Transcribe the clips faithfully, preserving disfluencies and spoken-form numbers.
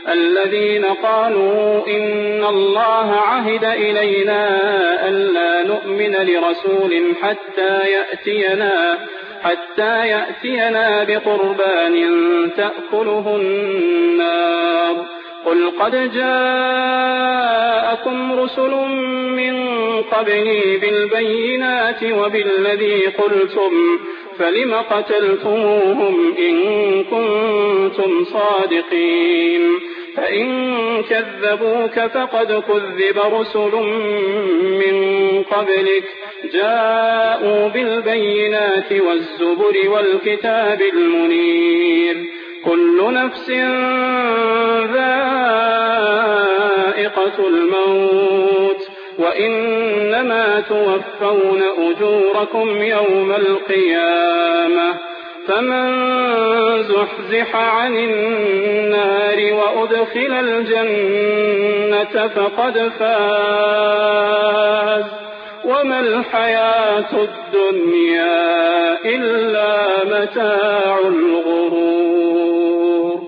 الذين قالوا إن الله عهد إلينا ألا نؤمن لرسول حتى يأتينا حتى يأتينا بقربان تأكله النار قل قد جاءكم رسل من قبلي بالبينات وبالذي قلتم فلم قتلتموهم إن كنتم صادقين فإن كذبوك فقد كذب رسل من قبلك جاءوا بالبينات والزبر والكتاب المنير كل نفس ذائقة الموت وإنما توفون أجوركم يوم القيامة فمن زحزح عن النار وأدخل الجنة فقد فاز وما الحياة الدنيا إلا متاع الغرور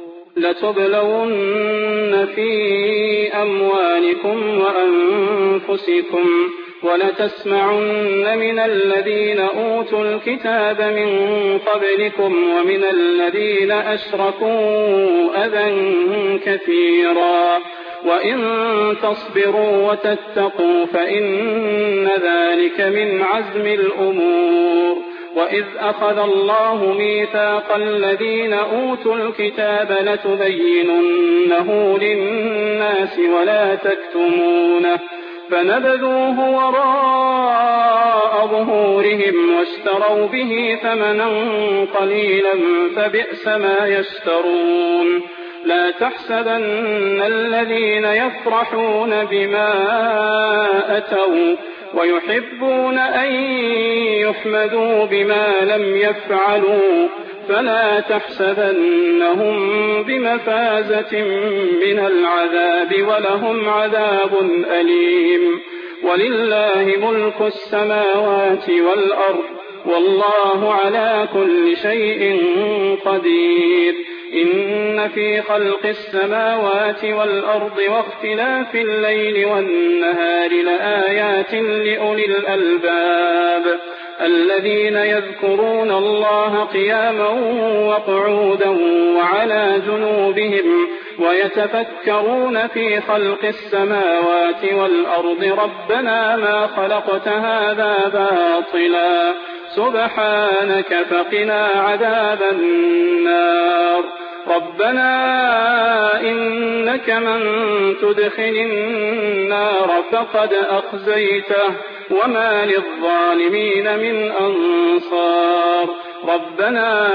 لتبلون في أموالكم وأنفسكم ولتسمعن من الذين أوتوا الكتاب من قبلكم ومن الذين أشركوا أذى كثيرا وإن تصبروا وتتقوا فإن ذلك من عزم الأمور وإذ أخذ الله ميثاق الذين أوتوا الكتاب لتبيننه للناس ولا تكتمونه فنبذوه وراء ظهورهم واشتروا به ثمنا قليلا فبئس ما يشترون لا تحسبن الذين يفرحون بما أتوا ويحبون أن يحمدوا بما لم يفعلوا فلا تحسبنهم بمفازة من العذاب ولهم عذاب أليم ولله ملك السماوات والأرض والله على كل شيء قدير إن في خلق السماوات والأرض واختلاف الليل والنهار لآيات لأولي الألباب الذين يذكرون الله قياما وقعودا وعلى جنوبهم ويتفكرون في خلق السماوات والأرض ربنا ما خلقت هذا باطلا سبحانك فقنا عذاب النار ربنا إنك من تدخل النار فقد أخزيته وما للظالمين من أنصار ربنا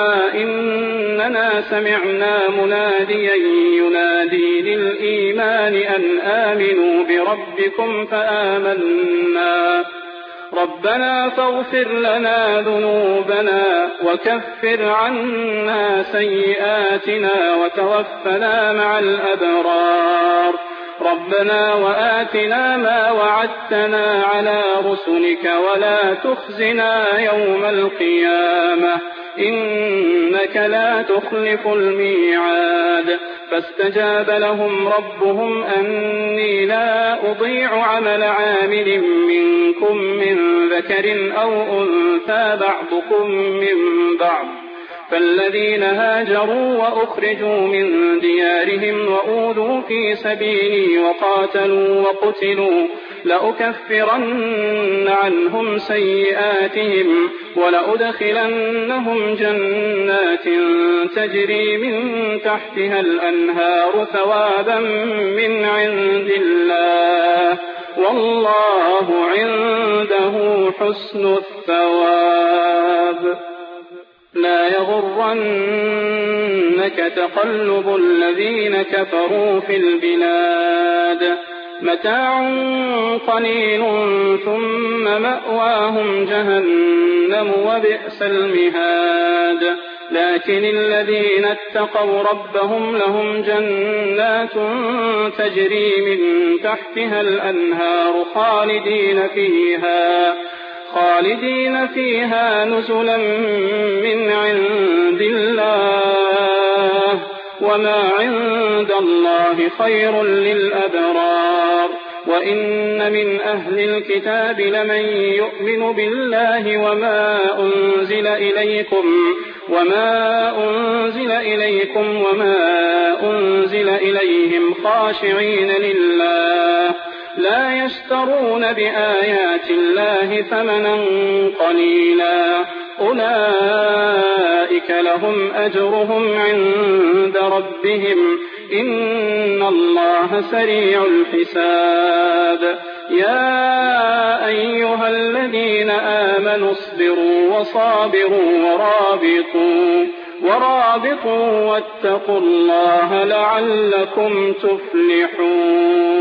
إننا سمعنا مناديا ينادي للإيمان أن آمنوا بربكم فآمنا ربنا فاغفر لنا ذنوبنا وكفر عنا سيئاتنا وتوفنا مع الأبرار ربنا وآتنا ما وعدتنا على رسلك ولا تخزنا يوم القيامة إنك لا تخلف الميعاد فاستجاب لهم ربهم أني لا أضيع عمل عامل منكم من ذكر أو أنثى بعضكم من بعض فالذين هاجروا وأخرجوا من ديارهم وأوذوا في سبيلي وقاتلوا وقتلوا لأكفرن عنهم سيئاتهم ولأدخلنهم جنات تجري من تحتها الأنهار ثوابا من عند الله والله عنده حسن الثواب لا يغرنك تقلب الذين كفروا في البلاد متاع قليل ثم مأواهم جهنم وبئس المهاد لكن الذين اتقوا ربهم لهم جنات تجري من تحتها الأنهار خالدين فيها خالدين فيها نزلا من عند الله وما عند الله خير للأبرار وإن من أهل الكتاب لمن يؤمن بالله وما أنزل إليكم وما أنزل إليكم وما أنزل إليهم خاشعين لله لا يشترون بآيات الله ثمنا قليلا أولئك لهم أجرهم عند ربهم إن الله سريع الحساب يا أيها الذين آمنوا اصبروا وصابروا ورابطوا ورابطوا واتقوا الله لعلكم تفلحون.